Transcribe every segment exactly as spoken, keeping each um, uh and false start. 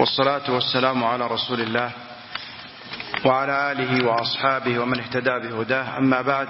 والصلاة والسلام على رسول الله وعلى آله وأصحابه ومن اهتدى بهداه. أما بعد،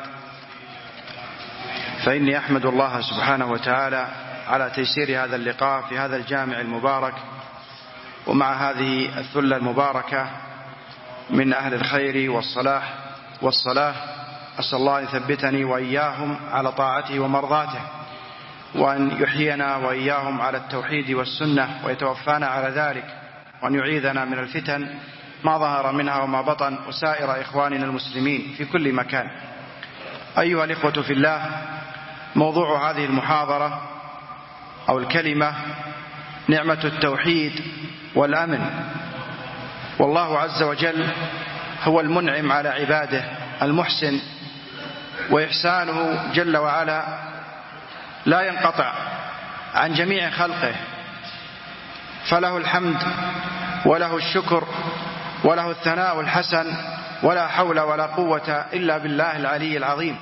فإني أحمد الله سبحانه وتعالى على تيسير هذا اللقاء في هذا الجامع المبارك ومع هذه الثلة المباركة من أهل الخير والصلاح والصلاة. أسأل الله أن يثبتني وإياهم على طاعته ومرضاته، وأن يحيينا وإياهم على التوحيد والسنة، ويتوفانا على ذلك، وأن يعيذنا من الفتن ما ظهر منها وما بطن، وسائر إخواننا المسلمين في كل مكان. أيها الإخوة في الله، موضوع هذه المحاضرة أو الكلمة نعمة التوحيد والأمن. والله عز وجل هو المنعم على عباده المحسن، وإحسانه جل وعلا لا ينقطع عن جميع خلقه، فله الحمد وله الشكر وله الثناء الحسن، ولا حول ولا قوة إلا بالله العلي العظيم.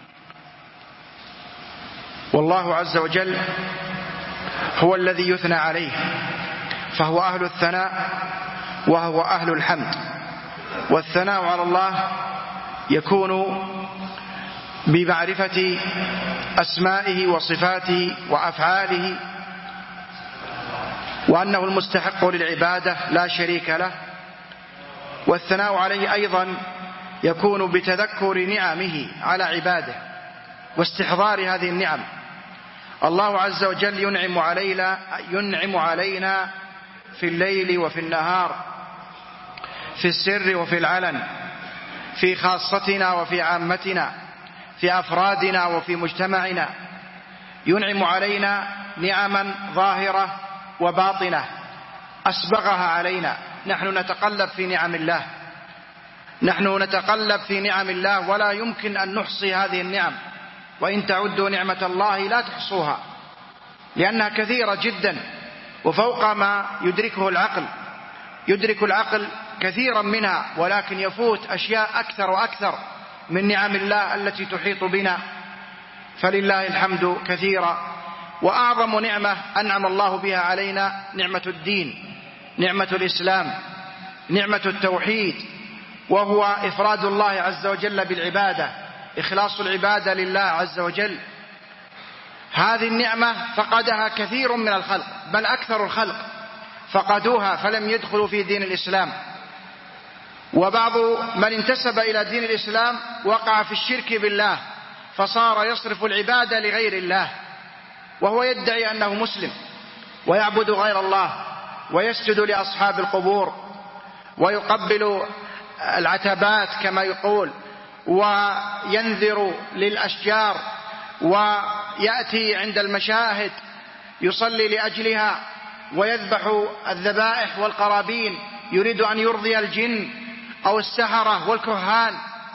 والله عز وجل هو الذي يثنى عليه، فهو أهل الثناء وهو أهل الحمد. والثناء على الله يكون بمعرفة أسمائه وصفاته وأفعاله، وأنه المستحق للعبادة لا شريك له. والثناء عليه أيضا يكون بتذكر نعمه على عباده واستحضار هذه النعم. الله عز وجل ينعم علينا ينعم علينا في الليل وفي النهار، في السر وفي العلن، في خاصتنا وفي عامتنا، في أفرادنا وفي مجتمعنا. ينعم علينا نعما ظاهرة وباطنة أسبغها علينا. نحن نتقلب في نعم الله نحن نتقلب في نعم الله ولا يمكن أن نحصي هذه النعم، وإن تعدوا نعمة الله لا تحصوها، لأنها كثيرة جدا وفوق ما يدركه العقل. يدرك العقل كثيرا منها، ولكن يفوت أشياء أكثر وأكثر من نعم الله التي تحيط بنا. فلله الحمد كثيرا. وأعظم نعمة أنعم الله بها علينا نعمة الدين، نعمة الإسلام، نعمة التوحيد، وهو إفراد الله عز وجل بالعبادة، إخلاص العبادة لله عز وجل. هذه النعمة فقدها كثير من الخلق، بل أكثر الخلق فقدوها فلم يدخلوا في دين الإسلام. وبعض من انتسب إلى دين الإسلام وقع في الشرك بالله، فصار يصرف العبادة لغير الله، وهو يدعي أنه مسلم ويعبد غير الله، ويسجد لأصحاب القبور، ويقبل العتبات كما يقول، وينذر للأشجار، ويأتي عند المشاهد يصلي لأجلها، ويذبح الذبائح والقرابين، يريد أن يرضي الجن أو السحرة والكهان.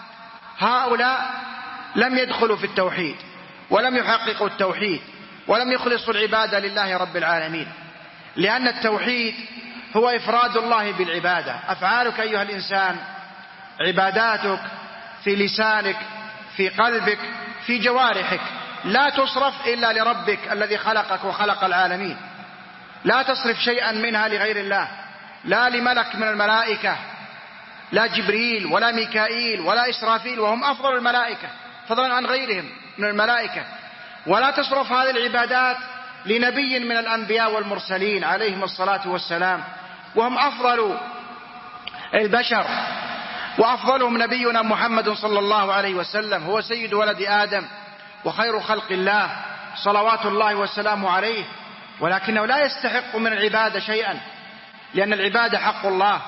هؤلاء لم يدخلوا في التوحيد، ولم يحققوا التوحيد، ولم يخلصوا العبادة لله رب العالمين. لأن التوحيد هو إفراد الله بالعبادة. أفعالك أيها الإنسان، عباداتك في لسانك، في قلبك، في جوارحك، لا تصرف إلا لربك الذي خلقك وخلق العالمين. لا تصرف شيئا منها لغير الله، لا لملك من الملائكة، لا جبريل ولا ميكائيل ولا إسرافيل، وهم أفضل الملائكة فضلا عن غيرهم من الملائكة. ولا تصرف هذه العبادات لنبي من الأنبياء والمرسلين عليهم الصلاة والسلام، وهم أفضل البشر، وأفضلهم نبينا محمد صلى الله عليه وسلم، هو سيد ولد آدم وخير خلق الله صلوات الله والسلام عليه. ولكنه لا يستحق من العبادة شيئا، لأن العبادة حق الله.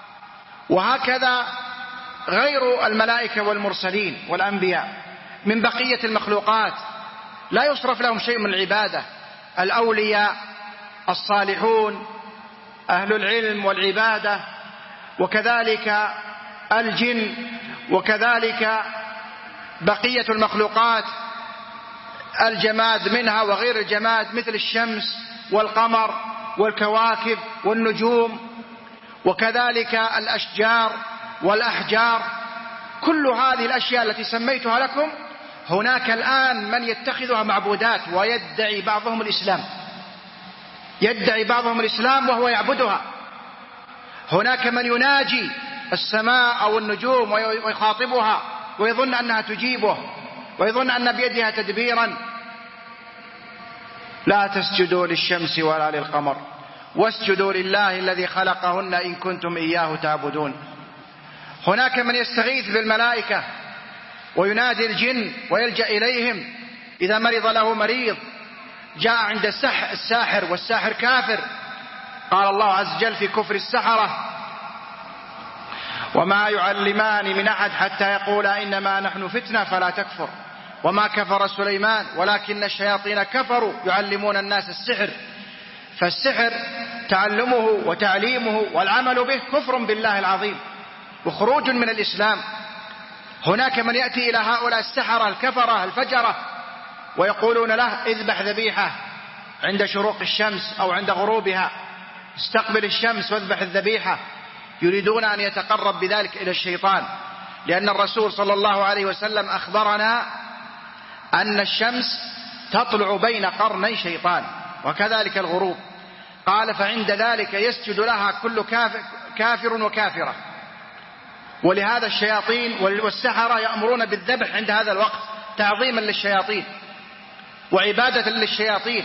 وهكذا غير الملائكة والمرسلين والأنبياء من بقية المخلوقات لا يصرف لهم شيء من العبادة. الأولياء، الصالحون، أهل العلم والعبادة، وكذلك الجن، وكذلك بقية المخلوقات الجماد منها وغير الجماد، مثل الشمس والقمر والكواكب والنجوم، وكذلك الأشجار والأحجار. كل هذه الأشياء التي سميتها لكم هناك الآن من يتخذها معبودات، ويدعي بعضهم الإسلام يدعي بعضهم الإسلام وهو يعبدها، هناك من يناجي السماء أو النجوم ويخاطبها ويظن أنها تجيبه ويظن أن بيدها تدبيرا. لا تسجدوا للشمس ولا للقمر واسجدوا لله الذي خلقهن إن كنتم إياه تعبدون. هناك من يستغيث بالملائكة وينادي الجن ويلجأ إليهم إذا مرض له مريض جاء عند الساحر والساحر كافر. قال الله عز وجل في كفر السحرة: وما يعلمان من أحد حتى يقولا إنما نحن فتنة فلا تكفر وما كفر سليمان ولكن الشياطين كفروا يعلمون الناس السحر. فالسحر تعلمه وتعليمه والعمل به كفر بالله العظيم وخروج من الإسلام. هناك من يأتي إلى هؤلاء السحرة الكفرة الفجرة ويقولون له: اذبح ذبيحة عند شروق الشمس أو عند غروبها، استقبل الشمس واذبح الذبيحة. يريدون أن يتقرب بذلك إلى الشيطان، لأن الرسول صلى الله عليه وسلم أخبرنا أن الشمس تطلع بين قرني شيطان وكذلك الغروب. قال: فعند ذلك يسجد لها كل كافر وكافرة. ولهذا الشياطين والسحرة يأمرون بالذبح عند هذا الوقت تعظيما للشياطين وعبادة للشياطين.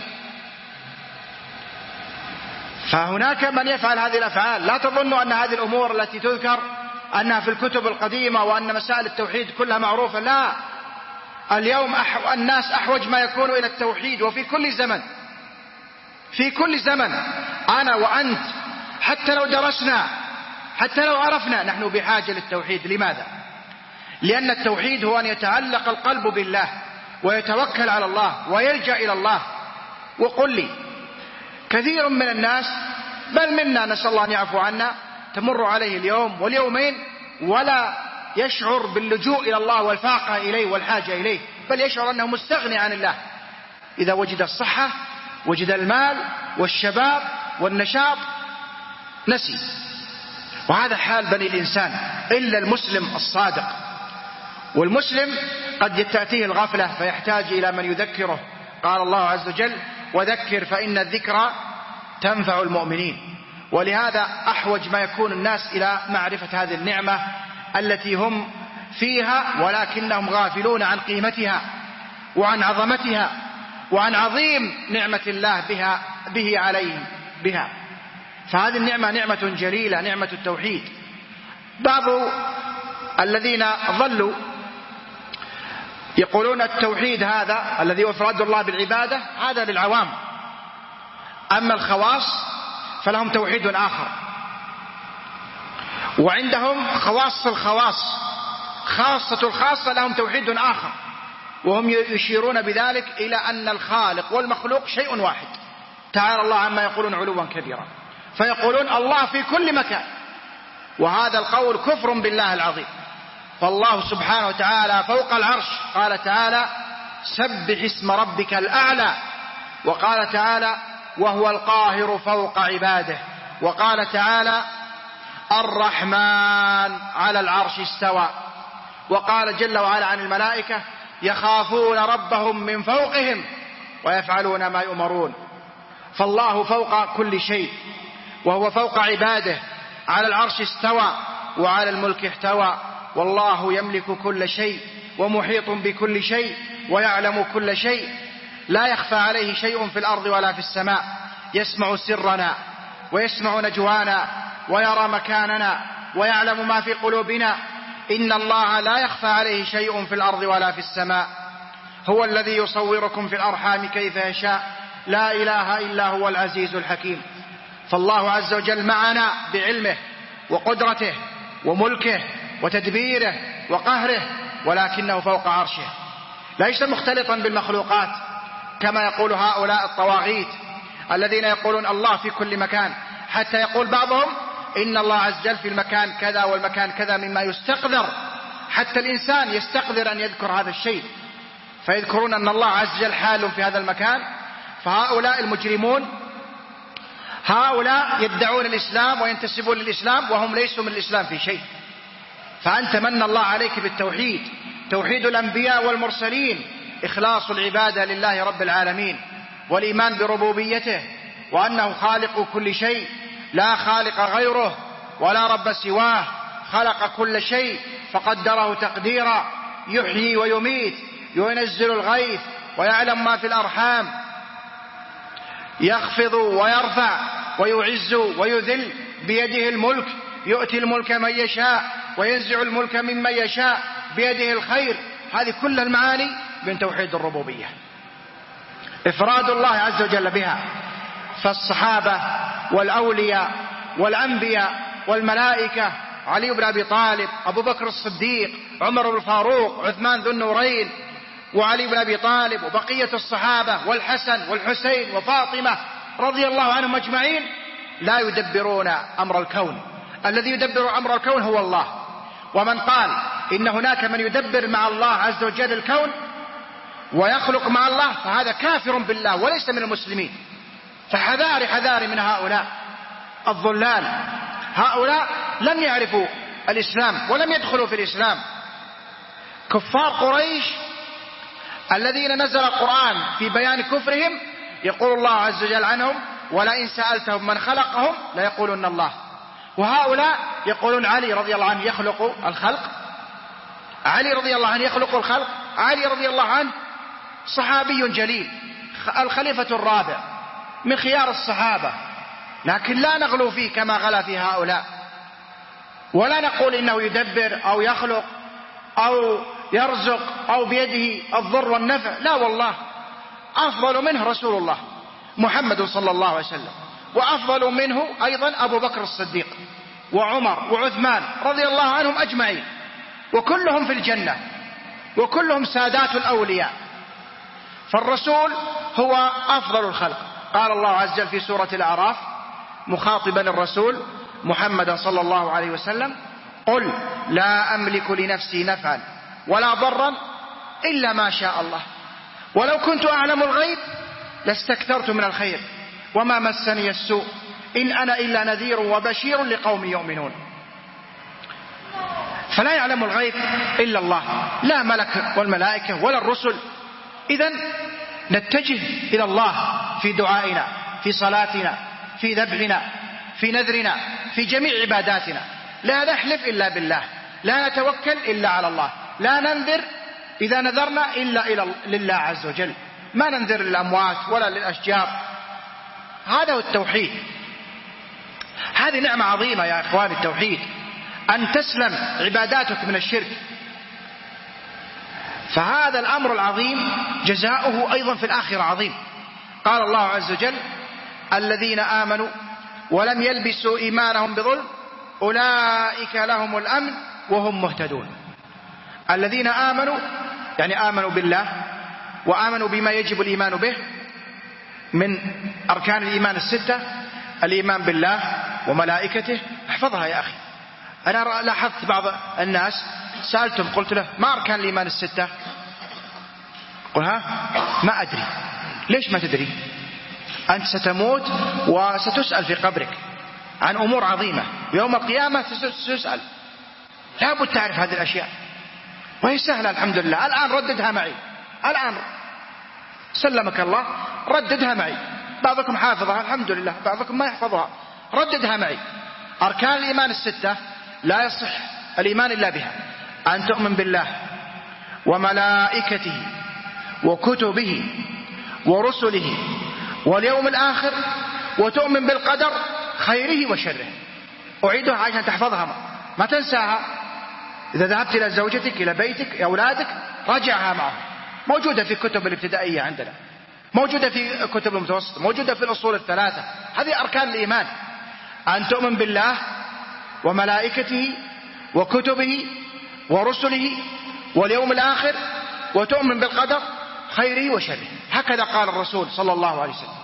فهناك من يفعل هذه الأفعال. لا تظنوا أن هذه الأمور التي تذكر أنها في الكتب القديمة وأن مسائل التوحيد كلها معروفة. لا، اليوم أح... الناس أحوج ما يكون إلى التوحيد، وفي كل زمن في كل زمن أنا وأنت حتى لو درسنا حتى لو عرفنا نحن بحاجة للتوحيد. لماذا؟ لأن التوحيد هو أن يتعلق القلب بالله ويتوكل على الله ويلجأ إلى الله. وقل لي، كثير من الناس بل منا نسأل الله أن يعفو عنا تمر عليه اليوم واليومين ولا يشعر باللجوء إلى الله والفاقة إليه والحاجة إليه، بل يشعر أنه مستغني عن الله. إذا وجد الصحة وجد المال والشباب والنشاط نسي. وهذا حال بني الإنسان إلا المسلم الصادق. والمسلم قد تأتيه الغفلة فيحتاج إلى من يذكره. قال الله عز وجل: وذكر فإن الذكرى تنفع المؤمنين. ولهذا أحوج ما يكون الناس إلى معرفة هذه النعمة التي هم فيها ولكنهم غافلون عن قيمتها وعن عظمتها وعن عظيم نعمة الله بها به عليهم بها. فهذه النعمة نعمة جليلة، نعمة التوحيد. بعض الذين ظلوا يقولون التوحيد هذا الذي هو إفراد الله بالعبادة هذا للعوام، أما الخواص فلهم توحيد آخر. وعندهم خواص الخواص، خاصة الخاصة لهم توحيد آخر، وهم يشيرون بذلك إلى أن الخالق والمخلوق شيء واحد. تعالى الله عما يقولون علوا كبيرا. فيقولون الله في كل مكان، وهذا القول كفر بالله العظيم. فالله سبحانه وتعالى فوق العرش. قال تعالى: سبح اسم ربك الأعلى. وقال تعالى: وهو القاهر فوق عباده. وقال تعالى: الرحمن على العرش استوى. وقال جل وعلا عن الملائكة: يخافون ربهم من فوقهم ويفعلون ما يؤمرون. فالله فوق كل شيء وهو فوق عباده، على العرش استوى وعلى الملك احتوى. والله يملك كل شيء ومحيط بكل شيء ويعلم كل شيء. لا يخفى عليه شيء في الأرض ولا في السماء. يسمع سرنا ويسمع نجوانا ويرى مكاننا ويعلم ما في قلوبنا. إن الله لا يخفى عليه شيء في الأرض ولا في السماء. هو الذي يصوركم في الأرحام كيف يشاء. لا إله إلا هو العزيز الحكيم. فالله عز وجل معنا بعلمه وقدرته وملكه وتدبيره وقهره، ولكنه فوق عرشه ليس مختلطا بالمخلوقات كما يقول هؤلاء الطواغيت الذين يقولون الله في كل مكان، حتى يقول بعضهم إن الله عز وجل في المكان كذا والمكان كذا مما يستقذر، حتى الإنسان يستقذر أن يذكر هذا الشيء، فيذكرون أن الله عز وجل حال في هذا المكان. فهؤلاء المجرمون هؤلاء يدعون الإسلام وينتسبون للإسلام وهم ليسوا من الإسلام في شيء. فأنت من الله عليك بالتوحيد، توحيد الأنبياء والمرسلين، إخلاص العبادة لله رب العالمين، والإيمان بربوبيته وأنه خالق كل شيء لا خالق غيره، ولا رب سواه، خلق كل شيء فقدره تقديرا، يحيي ويميت، ينزل الغيث ويعلم ما في الأرحام، يخفض ويرفع ويعز ويذل، بيده الملك، يؤتي الملك من يشاء وينزع الملك ممن يشاء، بيده الخير. هذه كل المعاني من توحيد الربوبية، إفراد الله عز وجل بها. فالصحابة والأولياء والأنبياء والملائكة، علي بن أبي طالب، أبو بكر الصديق، عمر بن الفاروق، عثمان ذو النورين، وعلي بن أبي طالب، وبقية الصحابة، والحسن والحسين وفاطمة رضي الله عنهم أجمعين، لا يدبرون أمر الكون. الذي يدبر أمر الكون هو الله. ومن قال إن هناك من يدبر مع الله عز وجل الكون ويخلق مع الله فهذا كافر بالله وليس من المسلمين. فحذار حذار من هؤلاء الضلال. هؤلاء لم يعرفوا الإسلام ولم يدخلوا في الإسلام. كفار قريش الذين نزل القرآن في بيان كفرهم يقول الله عز وجل عنهم: ولئن سألتهم من خلقهم ليقولون الله. وهؤلاء يقولون علي رضي الله عنه يخلق الخلق. علي رضي الله عنه يخلق الخلق. علي رضي الله عنه صحابي جليل، الخليفة الرابع من خيار الصحابة، لكن لا نغلو فيه كما غلا في هؤلاء، ولا نقول إنه يدبر أو يخلق أو يرزق أو بيده الضر والنفع، لا والله. أفضل منه رسول الله محمد صلى الله عليه وسلم، وأفضل منه أيضا أبو بكر الصديق وعمر وعثمان رضي الله عنهم أجمعين، وكلهم في الجنة وكلهم سادات الأولياء. فالرسول هو أفضل الخلق. قال الله عز وجل في سورة الأعراف مخاطبا الرسول محمدا صلى الله عليه وسلم: قل لا أملك لنفسي نفعا ولا ضرا إلا ما شاء الله، ولو كنت أعلم الغيب لاستكثرت من الخير وما مسني السوء إن أنا إلا نذير وبشير لقوم يؤمنون. فلا يعلم الغيب إلا الله، لا ملك والملائكة ولا الرسل. إذن نتجه إلى الله في دعائنا، في صلاتنا، في ذبحنا، في نذرنا، في جميع عباداتنا. لا نحلف إلا بالله، لا نتوكل إلا على الله، لا ننذر إذا نذرنا إلا إلى لله عز وجل، ما ننذر للأموات ولا للأشجار. هذا هو التوحيد. هذه نعمة عظيمة يا إخواني، التوحيد، أن تسلم عباداتك من الشرك. فهذا الأمر العظيم جزاؤه أيضا في الآخرة عظيم. قال الله عز وجل: الذين آمنوا ولم يلبسوا إيمانهم بظلم أولئك لهم الأمن وهم مهتدون. الذين آمنوا يعني آمنوا بالله وآمنوا بما يجب الإيمان به من أركان الإيمان الستة: الإيمان بالله وملائكته. احفظها يا أخي. أنا لاحظت بعض الناس سألتم قلت له: ما أركان الإيمان الستة؟ قل ها ما أدري. ليش ما تدري؟ أنت ستموت وستسأل في قبرك عن أمور عظيمة، يوم القيامة ستسأل، لابد تعرف هذه الأشياء، وهي سهلة الحمد لله. الآن رددها معي، الآن سلمك الله رددها معي. بعضكم حافظها الحمد لله، بعضكم ما يحفظها، رددها معي. أركان الإيمان الستة لا يصح الإيمان إلا بها: أن تؤمن بالله وملائكته وكتبه ورسله واليوم الآخر، وتؤمن بالقدر خيره وشره. أعيدها عشان تحفظها ما تنساها. إذا ذهبت إلى زوجتك إلى بيتك أولادك راجعها معهم، موجودة في كتب الابتدائية عندنا، موجودة في كتب المتوسط، موجودة في الأصول الثلاثة. هذه أركان الإيمان: أن تؤمن بالله وملائكته وكتبه ورسله واليوم الآخر، وتؤمن بالقدر خيره وشره. هكذا قال الرسول صلى الله عليه وسلم.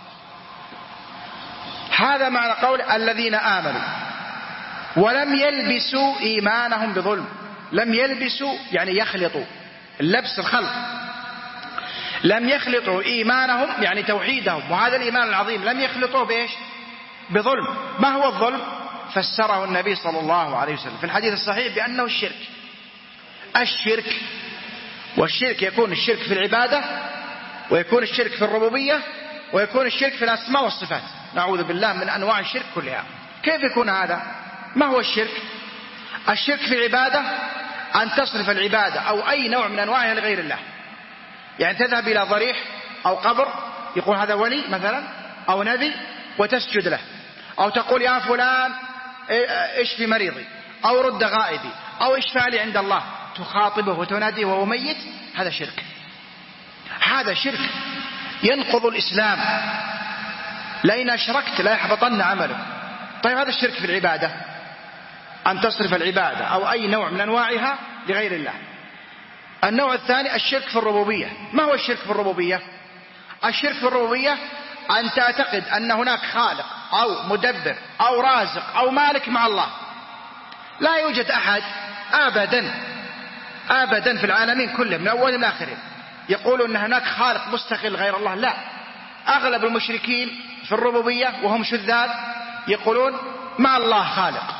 هذا معنى قول الذين آمنوا ولم يلبسوا إيمانهم بظلم. لم يلبسوا يعني يخلطوا، اللبس الخلط. لم يخلطوا إيمانهم يعني توحيدهم، وهذا الإيمان العظيم لم يخلطوا بإيش؟ بظلم. ما هو الظلم؟ فسره النبي صلى الله عليه وسلم في الحديث الصحيح بأنه الشرك. الشرك، والشرك يكون الشرك في العبادة، ويكون الشرك في الربوبية، ويكون الشرك في الأسماء والصفات. نعوذ بالله من أنواع الشرك كلها. كيف يكون هذا؟ ما هو الشرك؟ الشرك في العبادة أن تصرف العبادة أو أي نوع من أنواعها لغير الله. يعني تذهب إلى ضريح أو قبر يقول هذا ولي مثلا أو نبي وتسجد له، أو تقول يا فلان اشفي مريضي أو رد غائبي أو اشفع لي عند الله، تخاطبه وتناديه وهو ميت، هذا شرك. هذا شرك ينقض الإسلام، لئن أشركت لا يحبطن عملك. طيب هذا الشرك في العبادة، أن تصرف العبادة أو أي نوع من أنواعها لغير الله. النوع الثاني الشرك في الربوبية. ما هو الشرك في الربوبية؟ الشرك في الربوبية أن تعتقد أن هناك خالق أو مدبر أو رازق أو مالك مع الله. لا يوجد أحد أبدا أبدا في العالمين كله من أول إلى آخره يقول أن هناك خالق مستقل غير الله. لا، أغلب المشركين في الربوبية وهم شذاذ يقولون مع الله خالق.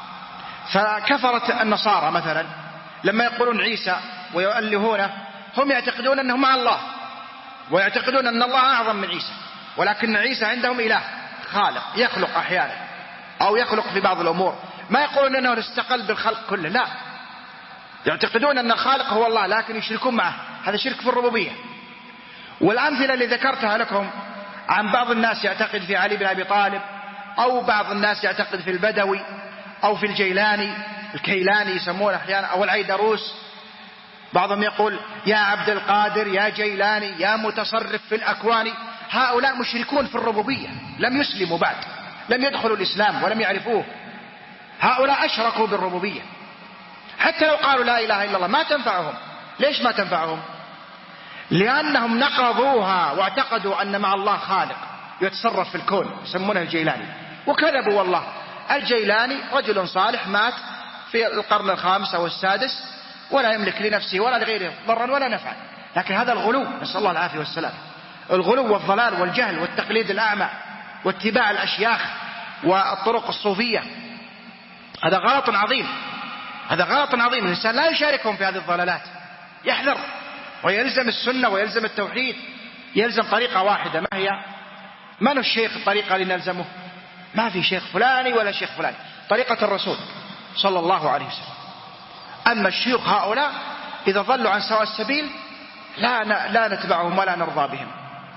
فكفرت النصارى مثلا لما يقولون عيسى ويؤلهونه، هم يعتقدون أنه مع الله ويعتقدون أن الله أعظم من عيسى، ولكن عيسى عندهم إله خالق يخلق أحيانا أو يخلق في بعض الأمور. ما يقولون أنه استقل بالخلق كله، لا، يعتقدون أن الخالق هو الله لكن يشركون معه. هذا شرك في الربوبية. والأمثلة اللي ذكرتها لكم عن بعض الناس يعتقد في علي بن أبي طالب، أو بعض الناس يعتقد في البدوي أو في الجيلاني، الكيلاني يسمونه أحيانا، أو العيدروس. بعضهم يقول يا عبد القادر يا جيلاني يا متصرف في الأكوان. هؤلاء مشركون في الربوبية، لم يسلموا بعد، لم يدخلوا الإسلام ولم يعرفوه. هؤلاء أشركوا بالربوبية. حتى لو قالوا لا إله إلا الله ما تنفعهم. ليش ما تنفعهم؟ لأنهم نقضوها واعتقدوا أن مع الله خالق يتصرف في الكون، يسمونه الجيلاني، وكذبوا. والله الجيلاني رجل صالح مات في القرن الخامس أو السادس ولا يملك لنفسه ولا لغيره ضرا ولا نفعا. لكن هذا الغلو، نسأل الله العافية والسلام، الغلو والضلال والجهل والتقليد الأعمى واتباع الأشياخ والطرق الصوفية، هذا غلط عظيم. هذا غلط عظيم. الإنسان لا يشاركهم في هذه الضلالات، يحذر ويلزم السنة ويلزم التوحيد، يلزم طريقة واحدة. ما هي؟ من الشيخ الطريقة اللي نلزمه؟ ما في شيخ فلاني ولا شيخ فلاني، طريقة الرسول صلى الله عليه وسلم. أما الشيوخ هؤلاء إذا ضلوا عن سواء السبيل لا لا نتبعهم ولا نرضى بهم.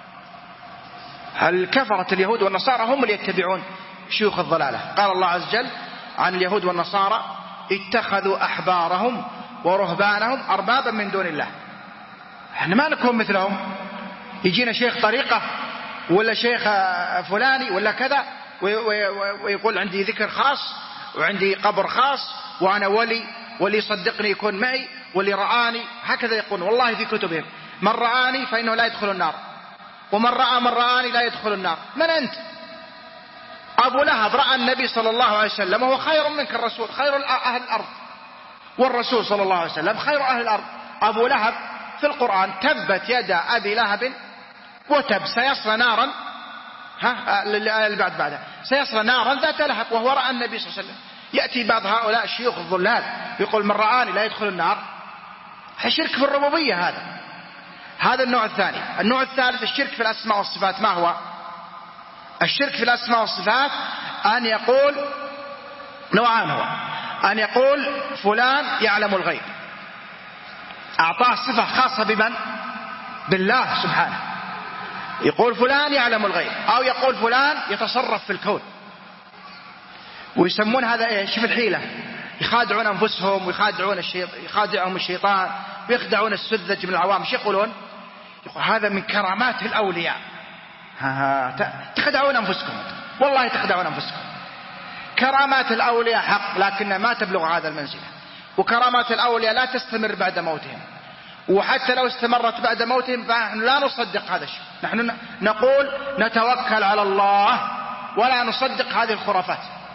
الكفرة اليهود والنصارى هم اللي يتبعون شيوخ الضلالة. قال الله عز وجل عن اليهود والنصارى اتخذوا أحبارهم ورهبانهم أربابا من دون الله. احنا ما نكون مثلهم، يجينا شيخ طريقة ولا شيخ فلاني ولا كذا ويقول عندي ذكر خاص وعندي قبر خاص وأنا ولي، واللي يصدقني يكون معي، واللي رآني. هكذا يقول والله في كتبهم، من رآني فإنه لا يدخل النار، ومن رأى من رآني لا يدخل النار. من أنت؟ أبو لهب رأى النبي صلى الله عليه وسلم وهو خير منك، الرسول خير أهل الأرض، والرسول صلى الله عليه وسلم خير أهل الأرض. أبو لهب في القرآن تبت يدا أبي لهب وتب سيصلى نارا، ها اللي بعد بعدها سيصلى نارا ذات لهب، وهو رأى النبي صلى الله عليه وسلم. يأتي بعض هؤلاء الشيوخ الضلال يقول من رآني لا يدخل النار. شرك في الربوبية هذا. هذا النوع الثاني. النوع الثالث الشرك في الأسماء والصفات. ما هو الشرك في الأسماء والصفات؟ أن يقول نوعان، هو أن يقول فلان يعلم الغيب، أعطاه صفة خاصة بمن؟ بالله سبحانه. يقول فلان يعلم الغيب، أو يقول فلان يتصرف في الكون، ويسمون هذا ايش؟ في الحيلة، يخادعون أنفسهم ويخادعون الشيطان، يخادعهم الشيطان ويخدعون السذج من العوام. ايش يقولون؟ يقول هذا من كرامات الأولياء. ها تخدعون أنفسكم، والله تخدعون أنفسكم. كرامات الأولياء حق، لكنها ما تبلغ هذا المنزلة، وكرامات الأولياء لا تستمر بعد موتهم، وحتى لو استمرت بعد موتهم فنحن لا نصدق هذا الشيء. نحن نقول نتوكل على الله ولا نصدق هذه الخرافات،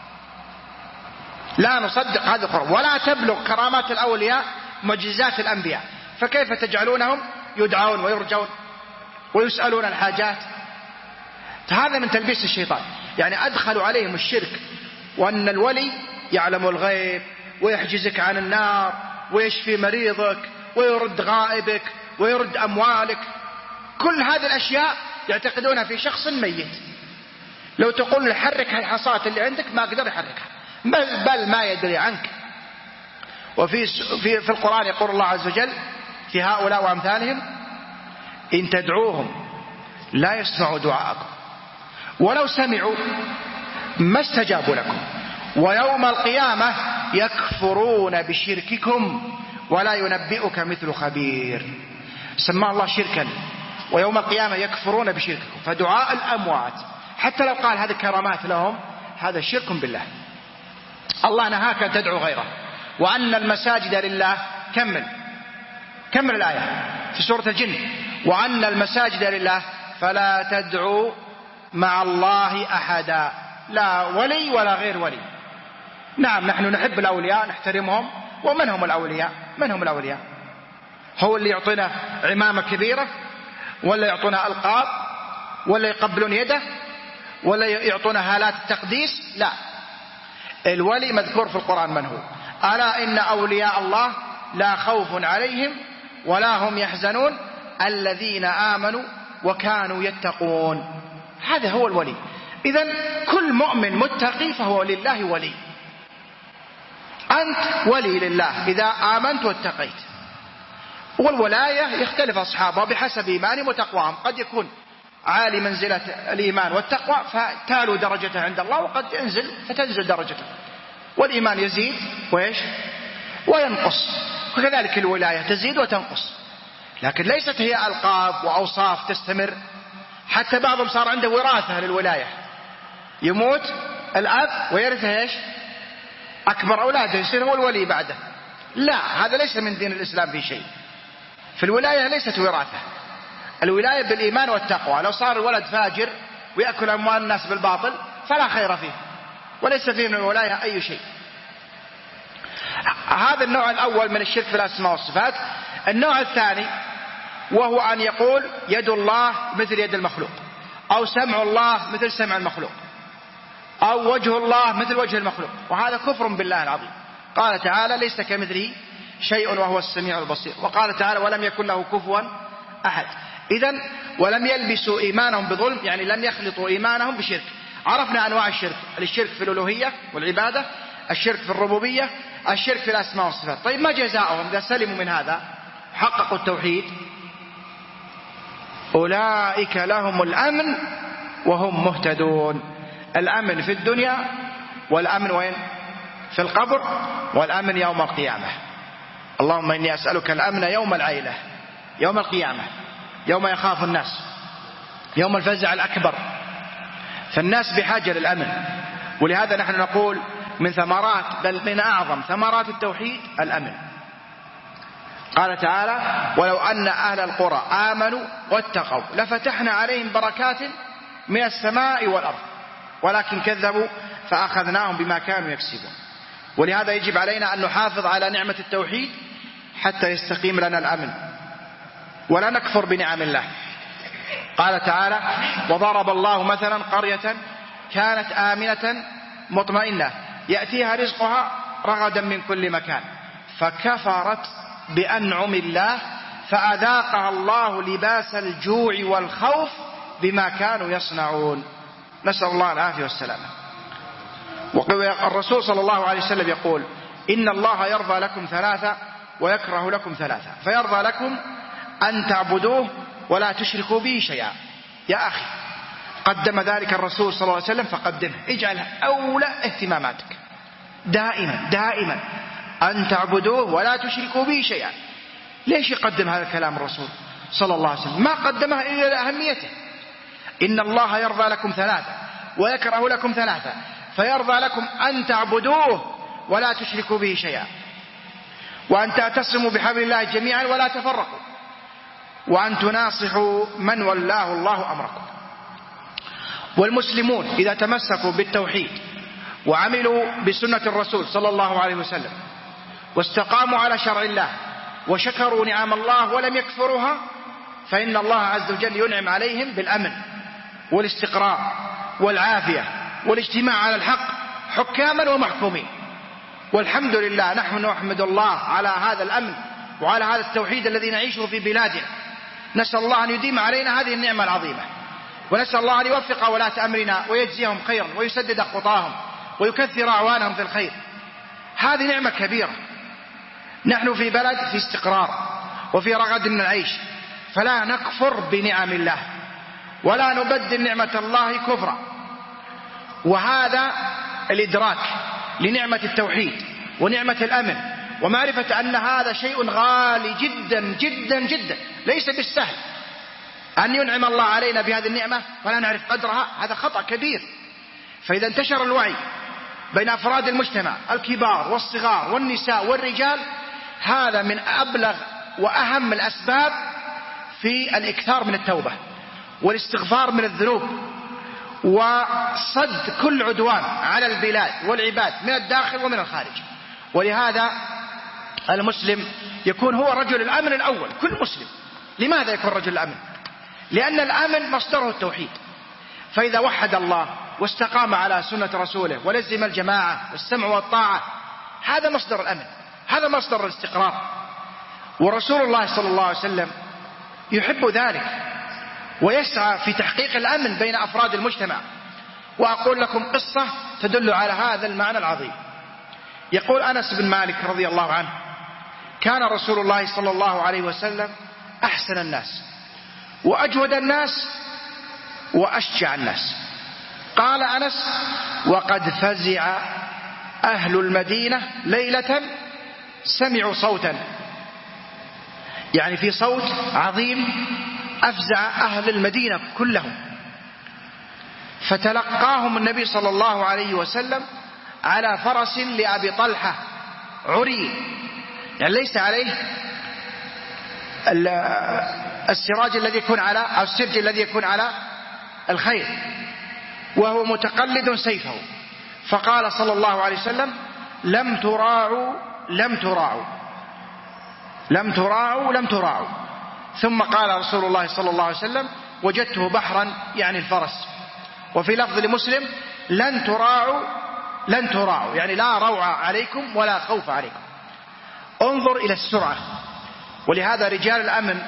لا نصدق هذه الخرافات، ولا تبلغ كرامات الأولياء معجزات الأنبياء. فكيف تجعلونهم يدعون ويرجون ويسألون الحاجات؟ هذا من تلبيس الشيطان. يعني أدخلوا عليهم الشرك، وأن الولي يعلم الغيب ويحجزك عن النار ويشفي مريضك ويرد غائبك ويرد أموالك. كل هذه الأشياء يعتقدونها في شخص ميت. لو تقول له حرك الحصاة اللي عندك ما قدر يحركها، بل, بل ما يدري عنك. وفي في, في القرآن يقول الله عز وجل في هؤلاء وأمثالهم إن تدعوهم لا يسمعوا دعاءكم ولو سمعوا ما استجابوا لكم ويوم القيامة يكفرون بشرككم ولا ينبئك مثل خبير. سماه الله شركا، ويوم القيامة يكفرون بشرككم. فدعاء الأموات حتى لو قال هذه كرامات لهم هذا شرك بالله. الله نهاك أن تدعو غيره، وأن المساجد لله. كمل كمل الآية في سورة الجن، وأن المساجد لله فلا تدعوا مع الله أحدا، لا ولي ولا غير ولي. نعم نحن نحب الأولياء نحترمهم، ومن هم الأولياء؟ من هم الأولياء؟ هو اللي يعطينا عمامة كبيرة، ولا يعطونا ألقاب، ولا يقبلون يده، ولا يعطونا هالات التقديس؟ لا، الولي مذكور في القرآن من هو. ألا إن أولياء الله لا خوف عليهم ولا هم يحزنون الذين آمنوا وكانوا يتقون. هذا هو الولي. إذن كل مؤمن متقي فهو لله ولي. أنت ولي لله إذا آمنت واتقيت. والولاية يختلف أصحابها بحسب إيمانهم وتقواهم، قد يكون عالي منزلة الإيمان والتقوى فتعلو درجته عند الله، وقد ينزل فتنزل درجته. والإيمان يزيد وإيش وينقص، وكذلك الولاية تزيد وتنقص، لكن ليست هي ألقاب وأوصاف تستمر. حتى بعضهم صار عنده وراثة للولاية، يموت الأب ويرثه إيش أكبر أولاده يصير هو الولي بعده. لا، هذا ليس من دين الإسلام في شيء. في الولاية ليست وراثة، الولاية بالإيمان والتقوى. لو صار الولد فاجر ويأكل أموال الناس بالباطل فلا خير فيه، وليس فيه من الولاية أي شيء. هذا النوع الأول من الشرك في الأسماء والصفات. النوع الثاني وهو أن يقول يد الله مثل يد المخلوق، أو سمع الله مثل سمع المخلوق، أو وجه الله مثل وجه المخلوق، وهذا كفر بالله العظيم. قال تعالى ليس كمثله شيء وهو السميع البصير، وقال تعالى ولم يكن له كفوا أحد. إذن ولم يلبسوا إيمانهم بظلم، يعني لم يخلطوا إيمانهم بشرك. عرفنا أنواع الشرك: الشرك في الألوهية والعبادة، الشرك في الربوبية، الشرك في الأسماء والصفات. طيب ما جزاؤهم إذا سلموا من هذا حققوا التوحيد؟ أولئك لهم الأمن وهم مهتدون. الأمن في الدنيا، والأمن وين؟ في القبر، والأمن يوم القيامة. اللهم إني أسألك الأمن يوم العيلة، يوم القيامة، يوم يخاف الناس، يوم الفزع الأكبر. فالناس بحاجة للأمن، ولهذا نحن نقول من ثمرات بل من أعظم ثمرات التوحيد الأمن. قال تعالى ولو أن أهل القرى آمنوا واتقوا لفتحنا عليهم بركات من السماء والأرض ولكن كذبوا فأخذناهم بما كانوا يكسبون. ولهذا يجب علينا أن نحافظ على نعمة التوحيد حتى يستقيم لنا الأمن ولا نكفر بنعم الله. قال تعالى وضرب الله مثلا قرية كانت آمنة مطمئنة يأتيها رزقها رغدا من كل مكان فكفرت بأنعم الله فأذاقها الله لباس الجوع والخوف بما كانوا يصنعون. نسأل الله العافية والسلامة. والرسول صلى الله عليه وسلم يقول إن الله يرضى لكم ثلاثة ويكره لكم ثلاثة، فيرضى لكم أن تعبدوه ولا تشركوا به شيئا. يا أخي قدم ذلك الرسول صلى الله عليه وسلم فقدمه، اجعلها أولى اهتماماتك دائما دائما، أن تعبدوه ولا تشركوا به شيئا. ليش يقدم هذا الكلام الرسول صلى الله عليه وسلم؟ ما قدمه إلا لأهميته. إن الله يرضى لكم ثلاثة ويكره لكم ثلاثة، فيرضى لكم أن تعبدوه ولا تشركوا به شيئا، وأن تعتصموا بحبل الله جميعا ولا تفرقوا، وأن تناصحوا من ولاه الله أمركم. والمسلمون إذا تمسكوا بالتوحيد وعملوا بسنة الرسول صلى الله عليه وسلم واستقاموا على شرع الله وشكروا نعم الله ولم يكفروها، فإن الله عز وجل ينعم عليهم بالأمن والاستقرار والعافية والاجتماع على الحق حكاما ومحكومين. والحمد لله نحن نحمد الله على هذا الأمن وعلى هذا التوحيد الذي نعيشه في بلادنا. نسأل الله أن يديم علينا هذه النعمة العظيمة، ونسأل الله أن يوفق ولاة أمرنا ويجزيهم خيرا ويسدد خطاهم ويكثر أعوانهم في الخير. هذه نعمة كبيرة. نحن في بلد في استقرار وفي رغد من العيش، فلا نكفر بنعم الله ولا نبدل نعمة الله كفرا. وهذا الإدراك لنعمة التوحيد ونعمة الأمن ومعرفة أن هذا شيء غالي جدا جدا جدا، ليس بالسهل أن ينعم الله علينا بهذه النعمة ولا نعرف قدرها، هذا خطأ كبير. فإذا انتشر الوعي بين أفراد المجتمع الكبار والصغار والنساء والرجال، هذا من أبلغ وأهم الأسباب في الإكثار من التوبة والاستغفار من الذنوب وصد كل عدوان على البلاد والعباد من الداخل ومن الخارج. ولهذا المسلم يكون هو رجل الأمن الأول، كل مسلم. لماذا يكون رجل الأمن؟ لأن الأمن مصدره التوحيد، فإذا وحد الله واستقام على سنة رسوله ولزم الجماعة والسمع والطاعة، هذا مصدر الأمن، هذا مصدر الاستقرار. ورسول الله صلى الله عليه وسلم يحب ذلك ويسعى في تحقيق الأمن بين أفراد المجتمع. وأقول لكم قصة تدل على هذا المعنى العظيم. يقول أنس بن مالك رضي الله عنه: كان رسول الله صلى الله عليه وسلم أحسن الناس وأجود الناس وأشجع الناس. قال أنس: وقد فزع أهل المدينة ليلة سمعوا صوتا، يعني في صوت عظيم أفزع أهل المدينة كلهم، فتلقاهم النبي صلى الله عليه وسلم على فرس لأبي طلحة عري، يعني ليس عليه السراج الذي يكون على أو السرج الذي يكون على الخيل، وهو متقلد سيفه. فقال صلى الله عليه وسلم: لم تراعوا لم تراعوا لم تراعوا لم تراعوا ثم قال رسول الله صلى الله عليه وسلم: وجدته بحرا، يعني الفرس. وفي لفظ لمسلم: لن تراعوا لن تراعوا، يعني لا روع عليكم ولا خوف عليكم. انظر إلى السرعة. ولهذا رجال الأمن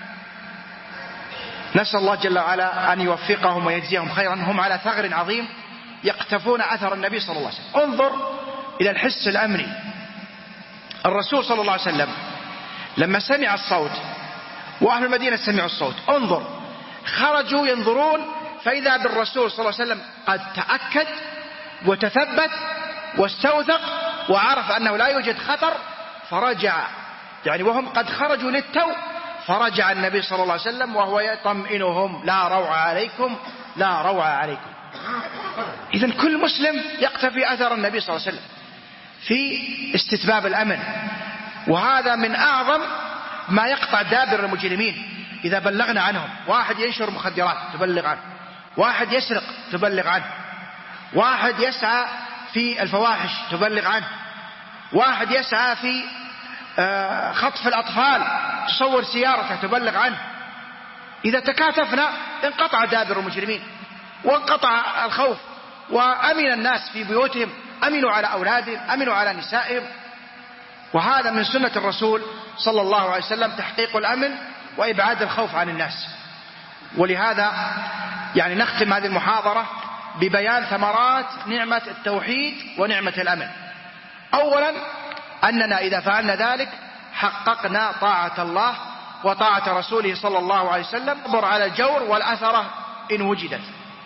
نسأل الله جل وعلا أن يوفقهم ويجزيهم خيرا، هم على ثغر عظيم يقتفون أثر النبي صلى الله عليه وسلم. انظر إلى الحس الأمني. الرسول صلى الله عليه وسلم لما سمع الصوت وأهل المدينة سمعوا الصوت، انظر، خرجوا ينظرون، فإذا بالرسول صلى الله عليه وسلم قد تأكد وتثبت واستوثق وعرف أنه لا يوجد خطر، فرجع، يعني وهم قد خرجوا للتو، فرجع النبي صلى الله عليه وسلم وهو يطمئنهم: لا روع عليكم لا روع عليكم. إذن كل مسلم يقتفي أثر النبي صلى الله عليه وسلم في استتباب الأمن، وهذا من أعظم ما يقطع دابر المجرمين. إذا بلغنا عنهم، واحد ينشر مخدرات تبلغ عنه، واحد يسرق تبلغ عنه، واحد يسعى في الفواحش تبلغ عنه، واحد يسعى في خطف الأطفال تصور سيارته تبلغ عنه. إذا تكاتفنا انقطع دابر المجرمين وانقطع الخوف، وأمن الناس في بيوتهم، أمنوا على أولادهم، أمنوا على نسائهم. وهذا من سنة الرسول صلى الله عليه وسلم تحقيق الأمن وإبعاد الخوف عن الناس. ولهذا يعني نختم هذه المحاضرة ببيان ثمرات نعمة التوحيد ونعمة الأمن. أولا أننا إذا فعلنا ذلك حققنا طاعة الله وطاعة رسوله صلى الله عليه وسلم، انظر على الجور والأثرة إن وجدت.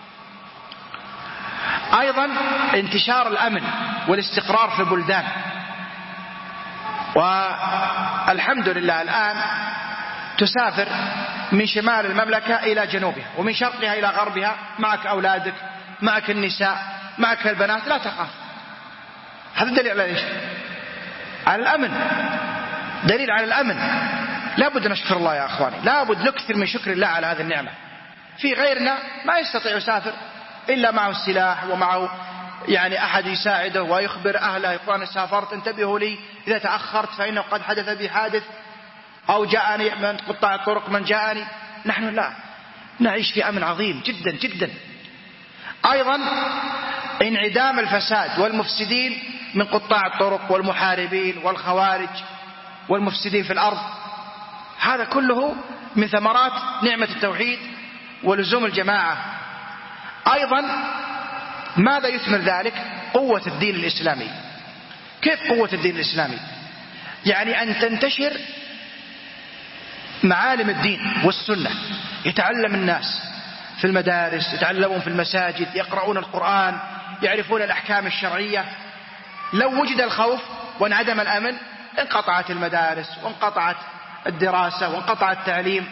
أيضا انتشار الأمن والاستقرار في البلدان، والحمد لله الآن تسافر من شمال المملكة إلى جنوبها ومن شرقها إلى غربها، معك أولادك، معك النساء، معك البنات، لا تخاف. هذا دليل على إيش؟ على الأمن، دليل على الأمن. لابد نشكر الله يا أخواني، لابد نكثر من شكر الله على هذه النعمة. في غيرنا ما يستطيع يسافر إلا معه السلاح ومعه يعني أحد يساعده ويخبر أهله: إخواني سافرت، انتبهوا لي إذا تأخرت فإنه قد حدث بي حادث، أو جاءني من قطاع الطرق من جاءني. نحن لا، نعيش في أمن عظيم جدا جدا. أيضا انعدام الفساد والمفسدين من قطاع الطرق والمحاربين والخوارج والمفسدين في الأرض، هذا كله من ثمرات نعمة التوحيد ولزوم الجماعة. أيضا ماذا يثمر ذلك؟ قوة الدين الإسلامي. كيف قوة الدين الإسلامي؟ يعني أن تنتشر معالم الدين والسنة، يتعلم الناس في المدارس، يتعلمون في المساجد، يقرؤون القرآن، يعرفون الأحكام الشرعية. لو وجد الخوف وانعدم الأمن انقطعت المدارس وانقطعت الدراسة وانقطع التعليم،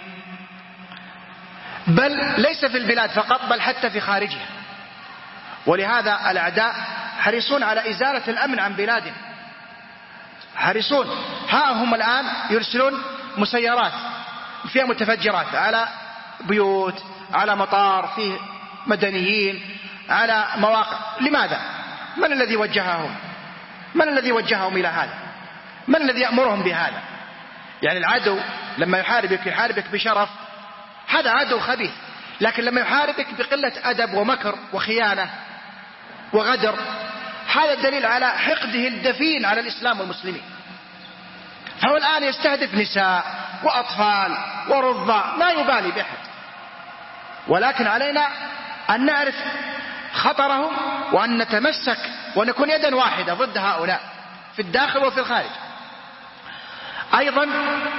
بل ليس في البلاد فقط بل حتى في خارجها. ولهذا الأعداء حريصون على إزالة الأمن عن بلادهم، حريصون. ها هم الآن يرسلون مسيرات فيها متفجرات على بيوت، على مطار فيه مدنيين، على مواقع. لماذا؟ من الذي وجههم؟ من الذي وجههم إلى هذا؟ من الذي يأمرهم بهذا؟ يعني العدو لما يحاربك يحاربك بشرف، هذا عدو خبيث. لكن لما يحاربك بقلة أدب ومكر وخيانة وغدر، هذا الدليل على حقده الدفين على الإسلام والمسلمين. فهو الآن يستهدف نساء وأطفال ورضع، ما يبالي بأحد. ولكن علينا أن نعرف خطرهم وأن نتمسك ونكون يدا واحدة ضد هؤلاء في الداخل وفي الخارج. أيضا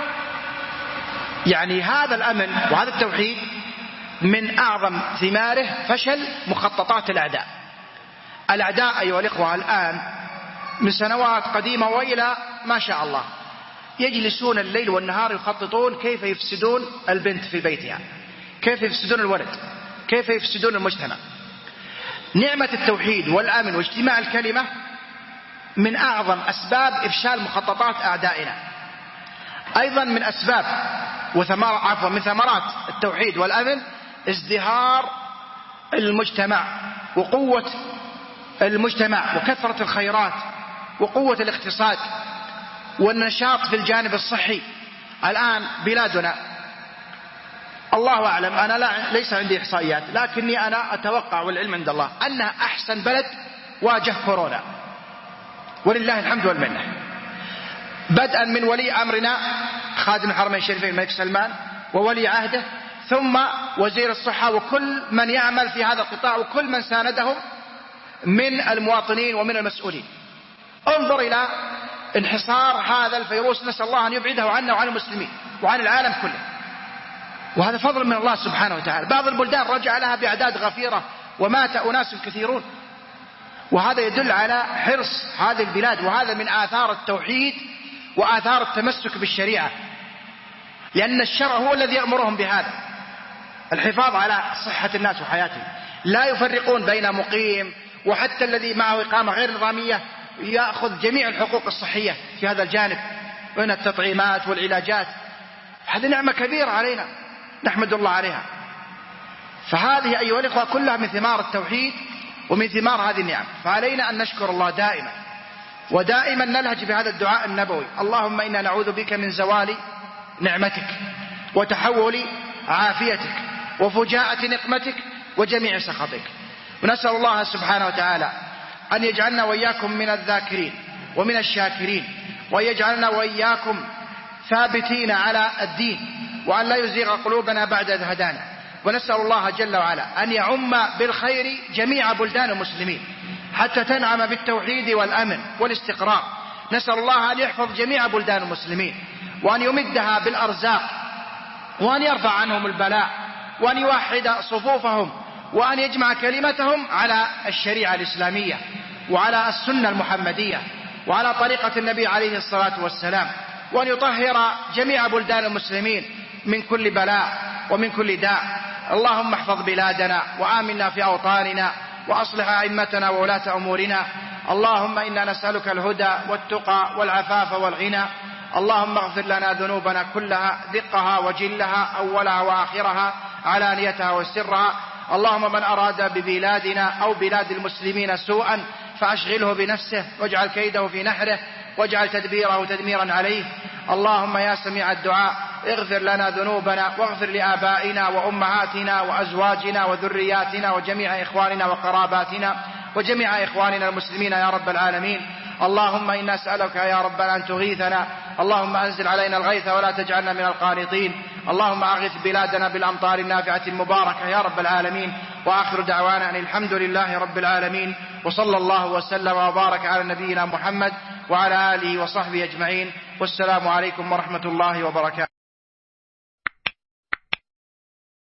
يعني هذا الأمن وهذا التوحيد من أعظم ثماره فشل مخططات الأعداء. الأعداء أيها الإخوة الآن من سنوات قديمة وإلى ما شاء الله يجلسون الليل والنهار يخططون كيف يفسدون البنت في بيتها، كيف يفسدون الولد، كيف يفسدون المجتمع. نعمة التوحيد والأمن واجتماع الكلمة من أعظم أسباب إفشال مخططات أعدائنا. أيضا من أسباب وثمار عفوا من ثمرات التوحيد والأمن ازدهار المجتمع وقوة المجتمع وكثرة الخيرات وقوة الاقتصاد والنشاط في الجانب الصحي. الآن بلادنا الله أعلم، أنا لا ليس عندي إحصائيات، لكني أنا أتوقع والعلم عند الله أنها أحسن بلد واجه كورونا، ولله الحمد والمنة. بدءا من ولي أمرنا خادم الحرمين الشريفين الملك سلمان وولي عهده، ثم وزير الصحة وكل من يعمل في هذا القطاع وكل من ساندهم من المواطنين ومن المسؤولين. انظر إلى انحصار هذا الفيروس، نسأل الله أن يبعده عنا وعن المسلمين وعن العالم كله، وهذا فضل من الله سبحانه وتعالى. بعض البلدان رجع لها بأعداد غفيرة ومات أناس كثيرون، وهذا يدل على حرص هذه البلاد، وهذا من آثار التوحيد وآثار التمسك بالشريعة، لأن الشرع هو الذي يأمرهم بهذا، الحفاظ على صحة الناس وحياتهم. لا يفرقون بين مقيم وحتى الذي معه إقامة غير نظامية، يأخذ جميع الحقوق الصحية في هذا الجانب من التطعيمات والعلاجات. هذه نعمة كبيرة علينا نحمد الله عليها. فهذه أيها الأخوة كلها من ثمار التوحيد ومن ثمار هذه النعم، فعلينا أن نشكر الله دائما ودائما نلهج بهذا الدعاء النبوي: اللهم إنا نعوذ بك من زوال نعمتك وتحول عافيتك وفجاءة نقمتك وجميع سخطك. ونسأل الله سبحانه وتعالى أن يجعلنا وإياكم من الذاكرين ومن الشاكرين، وأن يجعلنا وإياكم ثابتين على الدين، وأن لا يزيغ قلوبنا بعد إذ هدانا. ونسأل الله جل وعلا أن يعم بالخير جميع بلدان المسلمين حتى تنعم بالتوحيد والأمن والاستقرار. نسأل الله أن يحفظ جميع بلدان المسلمين وأن يمدها بالأرزاق وأن يرفع عنهم البلاء وأن يوحد صفوفهم وأن يجمع كلمتهم على الشريعة الإسلامية وعلى السنة المحمدية وعلى طريقة النبي عليه الصلاة والسلام، وأن يطهر جميع بلدان المسلمين من كل بلاء ومن كل داء. اللهم احفظ بلادنا وآمنا في أوطاننا وأصلح أئمتنا وولاة أمورنا. اللهم إنا نسألك الهدى والتقى والعفاف والغنى. اللهم اغفر لنا ذنوبنا كلها دقها وجلها أولها وآخرها علانيتها وسرها. اللهم من أراد ببلادنا أو بلاد المسلمين سوءا فأشغله بنفسه واجعل كيده في نحره واجعل تدبيره تدميرا عليه. اللهم يا سميع الدعاء اغفر لنا ذنوبنا واغفر لآبائنا وأمهاتنا وأزواجنا وذرياتنا وجميع إخواننا وقراباتنا وجميع إخواننا المسلمين يا رب العالمين. اللهم إنا نسألك يا ربنا أن تغيثنا، اللهم أنزل علينا الغيث ولا تجعلنا من القانطين. اللهم أغث بلادنا بالأمطار النافعة المباركة يا رب العالمين. وآخر دعوانا أن الحمد لله رب العالمين، وصلى الله وسلم وبارك على نبينا محمد وعلى آله وصحبه أجمعين، والسلام عليكم ورحمة الله وبركاته.